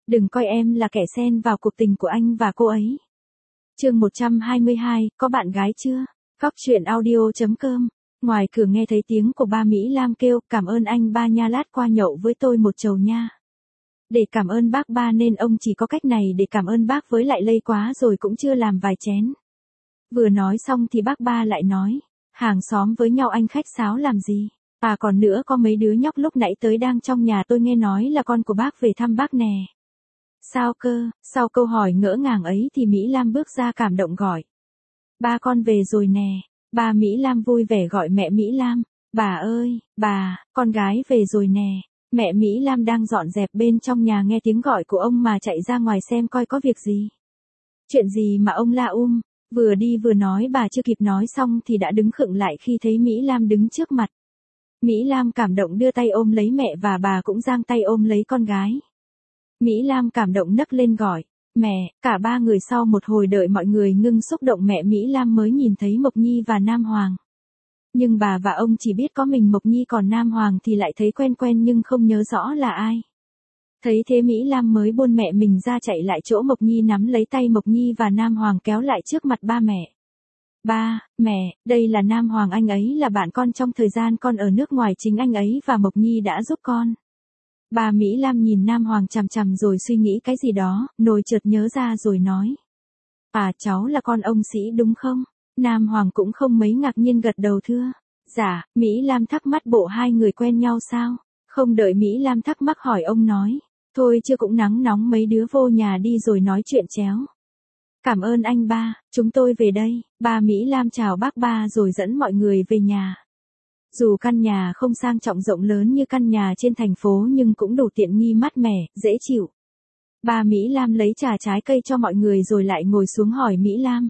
Đừng coi em là kẻ xen vào cuộc tình của anh và cô ấy. Chương 122, có bạn gái chưa? Góc truyện audio.com. Ngoài cửa nghe thấy tiếng của ba Mỹ Lam kêu, cảm ơn anh ba nha, lát qua nhậu với tôi một chầu nha. Để cảm ơn bác ba nên ông chỉ có cách này để cảm ơn bác, với lại lây quá rồi cũng chưa làm vài chén. Vừa nói xong thì bác ba lại nói, hàng xóm với nhau anh khách sáo làm gì? À còn nữa, có mấy đứa nhóc lúc nãy tới đang trong nhà tôi nghe nói là con của bác về thăm bác nè. Sao cơ? Sau câu hỏi ngỡ ngàng ấy thì Mỹ Lam bước ra cảm động gọi. Ba con về rồi nè. Ba Mỹ Lam vui vẻ gọi mẹ Mỹ Lam. Bà ơi, bà, con gái về rồi nè. Mẹ Mỹ Lam đang dọn dẹp bên trong nhà nghe tiếng gọi của ông mà chạy ra ngoài xem coi có việc gì. Chuyện gì mà ông la Vừa đi vừa nói, bà chưa kịp nói xong thì đã đứng khựng lại khi thấy Mỹ Lam đứng trước mặt. Mỹ Lam cảm động đưa tay ôm lấy mẹ và bà cũng giang tay ôm lấy con gái. Mỹ Lam cảm động nấc lên gọi, mẹ. Cả ba người sau một hồi đợi mọi người ngưng xúc động, mẹ Mỹ Lam mới nhìn thấy Mộc Nhi và Nam Hoàng. Nhưng bà và ông chỉ biết có mình Mộc Nhi, còn Nam Hoàng thì lại thấy quen quen nhưng không nhớ rõ là ai. Thấy thế Mỹ Lam mới buông mẹ mình ra chạy lại chỗ Mộc Nhi, nắm lấy tay Mộc Nhi và Nam Hoàng kéo lại trước mặt ba mẹ. Ba, mẹ, đây là Nam Hoàng, anh ấy là bạn con trong thời gian con ở nước ngoài, chính anh ấy và Mộc Nhi đã giúp con. Bà Mỹ Lam nhìn Nam Hoàng chằm chằm rồi suy nghĩ cái gì đó, nồi chợt nhớ ra rồi nói. À cháu là con ông Sĩ đúng không? Nam Hoàng cũng không mấy ngạc nhiên gật đầu thưa. Dạ. Mỹ Lam thắc mắc bộ hai người quen nhau sao? Không đợi Mỹ Lam thắc mắc hỏi ông nói. Thôi chưa, cũng nắng nóng mấy đứa vô nhà đi rồi nói chuyện chéo. Cảm ơn anh ba, chúng tôi về đây. Bà Mỹ Lam chào bác ba rồi dẫn mọi người về nhà. Dù căn nhà không sang trọng rộng lớn như căn nhà trên thành phố nhưng cũng đủ tiện nghi, mát mẻ, dễ chịu. Bà Mỹ Lam lấy trà trái cây cho mọi người rồi lại ngồi xuống hỏi Mỹ Lam.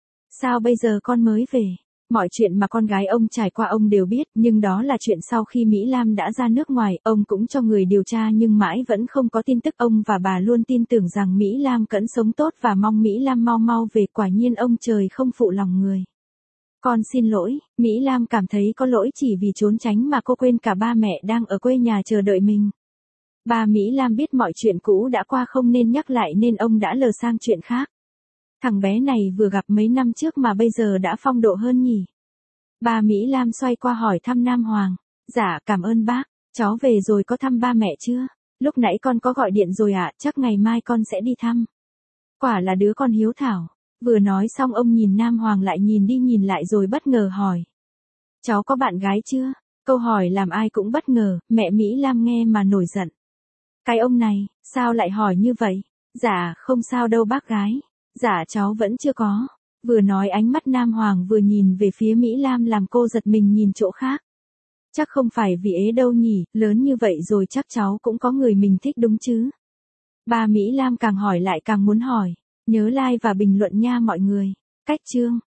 Sao bây giờ con mới về? Mọi chuyện mà con gái ông trải qua ông đều biết, nhưng đó là chuyện sau khi Mỹ Lam đã ra nước ngoài, ông cũng cho người điều tra nhưng mãi vẫn không có tin tức. Ông và bà luôn tin tưởng rằng Mỹ Lam cẫn sống tốt và mong Mỹ Lam mau mau về, quả nhiên ông trời không phụ lòng người. Con xin lỗi, Mỹ Lam cảm thấy có lỗi chỉ vì trốn tránh mà cô quên cả ba mẹ đang ở quê nhà chờ đợi mình. Bà Mỹ Lam biết mọi chuyện cũ đã qua không nên nhắc lại nên ông đã lờ sang chuyện khác. Thằng bé này vừa gặp mấy năm trước mà bây giờ đã phong độ hơn nhỉ? Bà Mỹ Lam xoay qua hỏi thăm Nam Hoàng. Dạ cảm ơn bác, cháu về rồi có thăm ba mẹ chưa? Lúc nãy con có gọi điện rồi ạ, chắc ngày mai con sẽ đi thăm. Quả là đứa con hiếu thảo. Vừa nói xong ông nhìn Nam Hoàng lại nhìn đi nhìn lại rồi bất ngờ hỏi. Cháu có bạn gái chưa? Câu hỏi làm ai cũng bất ngờ, mẹ Mỹ Lam nghe mà nổi giận. Cái ông này, sao lại hỏi như vậy? Dạ không sao đâu bác gái. Dạ cháu vẫn chưa có. Vừa nói ánh mắt Nam Hoàng vừa nhìn về phía Mỹ Lam làm cô giật mình nhìn chỗ khác. Chắc không phải vì ế đâu nhỉ, lớn như vậy rồi chắc cháu cũng có người mình thích đúng chứ? Bà Mỹ Lam càng hỏi lại càng muốn hỏi. Nhớ like và bình luận nha mọi người. Cách chương